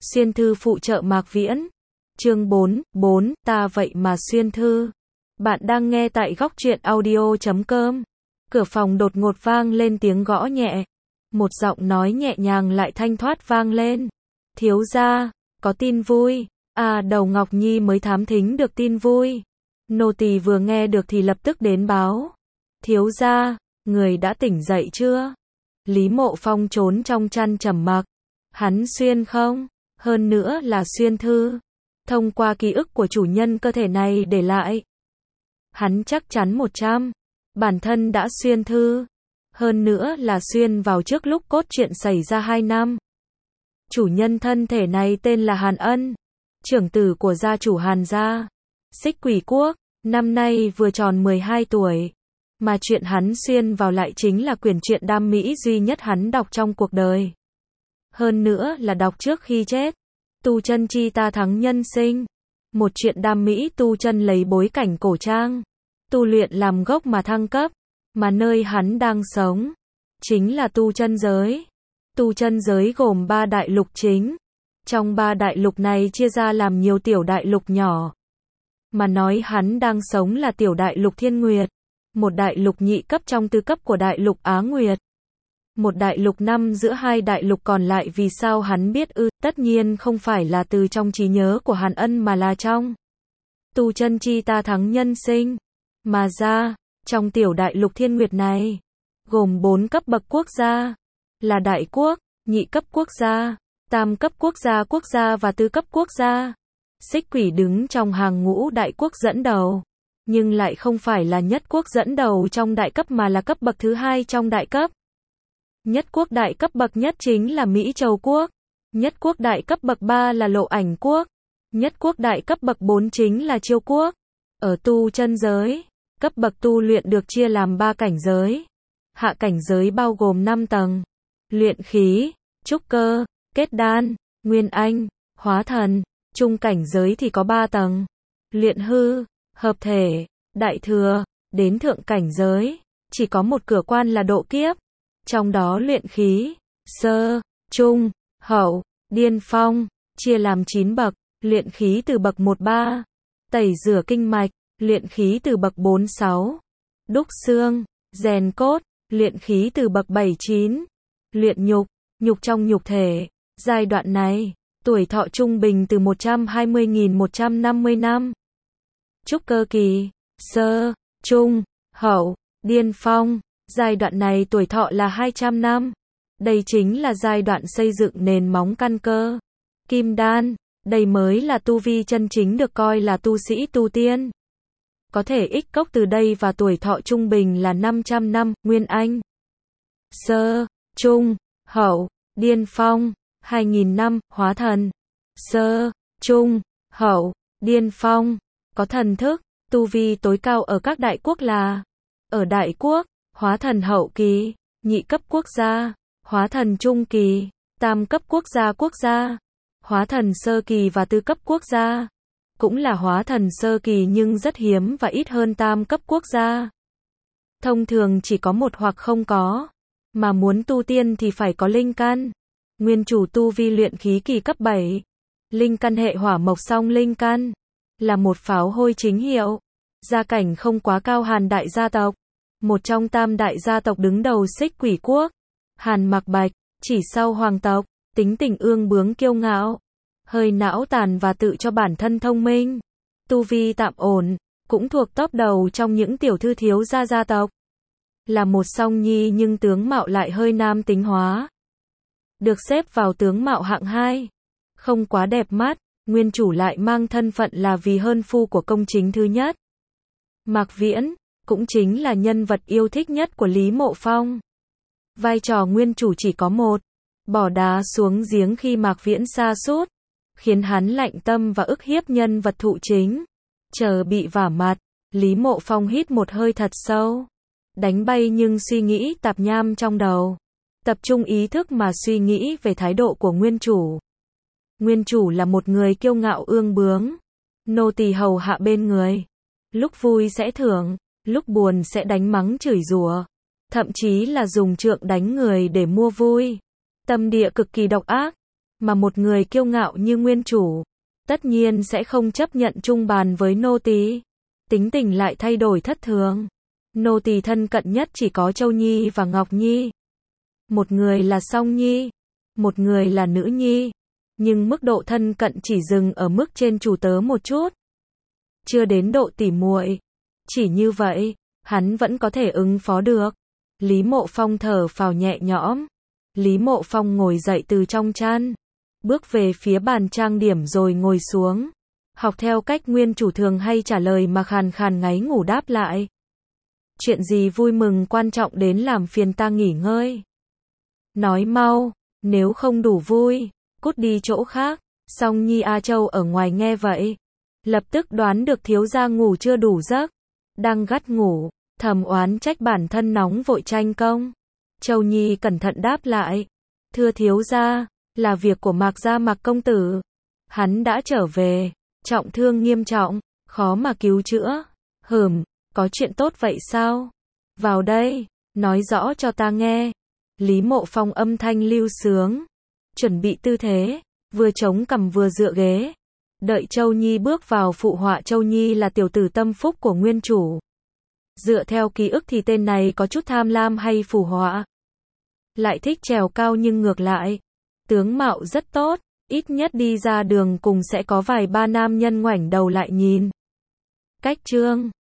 Xuyên thư phụ trợ Mạc Viễn. Chương 4, ta vậy mà xuyên thư. Bạn đang nghe tại góc truyện audio.com. Cửa phòng đột ngột vang lên tiếng gõ nhẹ. Một giọng nói nhẹ nhàng lại thanh thoát vang lên. Thiếu gia, có tin vui. À, Đầu Ngọc Nhi mới thám thính được tin vui. Nô tỳ vừa nghe được thì lập tức đến báo. Thiếu gia, người đã tỉnh dậy chưa? Lý Mộ Phong trốn trong chăn trầm mặc. Hắn xuyên không? Hơn nữa là xuyên thư. Thông qua ký ức của chủ nhân cơ thể này để lại. Hắn chắc chắn 100. Bản thân đã xuyên thư. Hơn nữa là xuyên vào trước lúc cốt truyện xảy ra 2 năm. Chủ nhân thân thể này tên là Hàn Ân. Trưởng tử của gia chủ Hàn gia. Xích Quỷ Quốc. Năm nay vừa tròn 12 tuổi. Mà chuyện hắn xuyên vào lại chính là quyển truyện đam mỹ duy nhất hắn đọc trong cuộc đời. Hơn nữa là đọc trước khi chết. Tu chân chi ta thắng nhân sinh. Một truyện đam mỹ tu chân lấy bối cảnh cổ trang. Tu luyện làm gốc mà thăng cấp. Mà nơi hắn đang sống chính là tu chân giới. Tu chân giới gồm 3 đại lục chính. Trong 3 đại lục này chia ra làm nhiều tiểu đại lục nhỏ. Mà nói hắn đang sống là tiểu đại lục Thiên Nguyệt. Một đại lục nhị cấp trong tư cấp của đại lục Á Nguyệt. Một đại lục năm giữa 2 đại lục còn lại. Vì sao hắn biết ư? Tất nhiên không phải là từ trong trí nhớ của Hàn Ân mà là trong tu chân chi ta thắng nhân sinh. Mà ra, trong tiểu đại lục Thiên Nguyệt này, gồm 4 cấp bậc quốc gia, là đại quốc, nhị cấp quốc gia, tam cấp quốc gia và tứ cấp quốc gia. Xích Quỷ đứng trong hàng ngũ đại quốc dẫn đầu, nhưng lại không phải là nhất quốc dẫn đầu trong đại cấp mà là cấp bậc thứ 2 trong đại cấp. Nhất quốc đại cấp bậc nhất chính là Mỹ Châu Quốc. Nhất quốc đại cấp bậc 3 là Lộ Ảnh Quốc. Nhất quốc đại cấp bậc 4 chính là Chiêu Quốc. Ở tu chân giới, cấp bậc tu luyện được chia làm 3 cảnh giới. Hạ cảnh giới bao gồm 5 tầng. Luyện khí, trúc cơ, kết đan, nguyên anh, hóa thần. Trung cảnh giới thì có 3 tầng. Luyện hư, hợp thể, đại thừa. Đến thượng cảnh giới, chỉ có một cửa quan là độ kiếp. Trong đó luyện khí, sơ, trung, hậu, điên phong, chia làm 9 bậc. Luyện khí từ bậc 1-3, tẩy rửa kinh mạch. Luyện khí từ bậc 4-6, đúc xương, rèn cốt. Luyện khí từ bậc 7-9, luyện nhục, nhục trong nhục thể. Giai đoạn này, tuổi thọ trung bình từ 120.150 năm. Trúc cơ kỳ, sơ, trung, hậu, điên phong. Giai đoạn này tuổi thọ là 200 năm. Đây chính là giai đoạn xây dựng nền móng căn cơ. Kim đan, đây mới là tu vi chân chính được coi là tu sĩ tu tiên. Có thể ích cốc từ đây và tuổi thọ trung bình là 500 năm. Nguyên anh, sơ, trung, hậu, điên phong, 2000 năm. Hóa thần, sơ, trung, hậu, điên phong, có thần thức. Tu vi tối cao ở các đại quốc là ở đại quốc, hóa thần hậu kỳ, nhị cấp quốc gia, hóa thần trung kỳ, tam cấp quốc gia, hóa thần sơ kỳ và tứ cấp quốc gia. Cũng là hóa thần sơ kỳ nhưng rất hiếm và ít hơn tam cấp quốc gia. Thông thường chỉ có một hoặc không có. Mà muốn tu tiên thì phải có linh căn. Nguyên chủ tu vi luyện khí kỳ cấp 7. Linh căn hệ hỏa mộc song linh căn. Là một pháo hôi chính hiệu. Gia cảnh không quá cao Hàn đại gia tộc. Một trong tam đại gia tộc đứng đầu Xích Quỷ Quốc. Hàn Mặc Bạch, chỉ sau hoàng tộc. Tính tình ương bướng kiêu ngạo. Hơi não tàn và tự cho bản thân thông minh. Tu vi tạm ổn, cũng thuộc top đầu trong những tiểu thư thiếu gia gia tộc. Là một song nhi nhưng tướng mạo lại hơi nam tính hóa. Được xếp vào tướng mạo hạng 2. Không quá đẹp mắt, nguyên chủ lại mang thân phận là vì hơn phu của công chính thứ nhất. Mạc Viễn, cũng chính là nhân vật yêu thích nhất của Lý Mộ Phong. Vai trò nguyên chủ chỉ có một. Bỏ đá xuống giếng khi Mạc Viễn sa sút, khiến hắn lạnh tâm và ức hiếp nhân vật thụ chính. Chờ bị vả mặt, Lý Mộ Phong hít một hơi thật sâu. Đánh bay nhưng suy nghĩ tạp nham trong đầu. Tập trung ý thức mà suy nghĩ về thái độ của nguyên chủ. Nguyên chủ là một người kiêu ngạo ương bướng. Nô tỳ hầu hạ bên người. Lúc vui sẽ thưởng, lúc buồn sẽ đánh mắng chửi rủa. Thậm chí là dùng trượng đánh người để mua vui. Tâm địa cực kỳ độc ác. mà một người kiêu ngạo như nguyên chủ, tất nhiên sẽ không chấp nhận chung bàn với nô tỳ. Tính tình lại thay đổi thất thường. Nô tỳ thân cận nhất chỉ có Châu Nhi và Ngọc Nhi. Một người là Song Nhi, một người là Nữ Nhi. Nhưng mức độ thân cận chỉ dừng ở mức trên chủ tớ một chút. Chưa đến độ tỉ muội. Chỉ như vậy, hắn vẫn có thể ứng phó được. Lý Mộ Phong thở phào nhẹ nhõm. Lý Mộ Phong ngồi dậy từ trong chăn, bước về phía bàn trang điểm rồi ngồi xuống. Học theo cách nguyên chủ thường hay trả lời mà khàn khàn ngáy ngủ đáp lại. Chuyện gì vui mừng quan trọng đến làm phiền ta nghỉ ngơi? Nói mau, nếu không đủ vui, cút đi chỗ khác. Song Nhi A Châu ở ngoài nghe vậy, lập tức đoán được thiếu gia ngủ chưa đủ giấc, đang gắt ngủ, thầm oán trách bản thân nóng vội tranh công. Châu Nhi cẩn thận đáp lại, thưa thiếu gia, là việc của Mạc gia Mạc công tử. Hắn đã trở về, trọng thương nghiêm trọng, khó mà cứu chữa. Có chuyện tốt vậy sao? Vào đây, nói rõ cho ta nghe. Lý Mộ Phong âm thanh lưu sướng, chuẩn bị tư thế, vừa chống cằm vừa dựa ghế. Đợi Châu Nhi bước vào phụ họa. Châu Nhi là tiểu tử tâm phúc của nguyên chủ. Dựa theo ký ức thì tên này có chút tham lam hay phù họa. Lại thích trèo cao nhưng ngược lại, tướng mạo rất tốt, ít nhất đi ra đường cùng sẽ có vài ba nam nhân ngoảnh đầu lại nhìn. Cách chương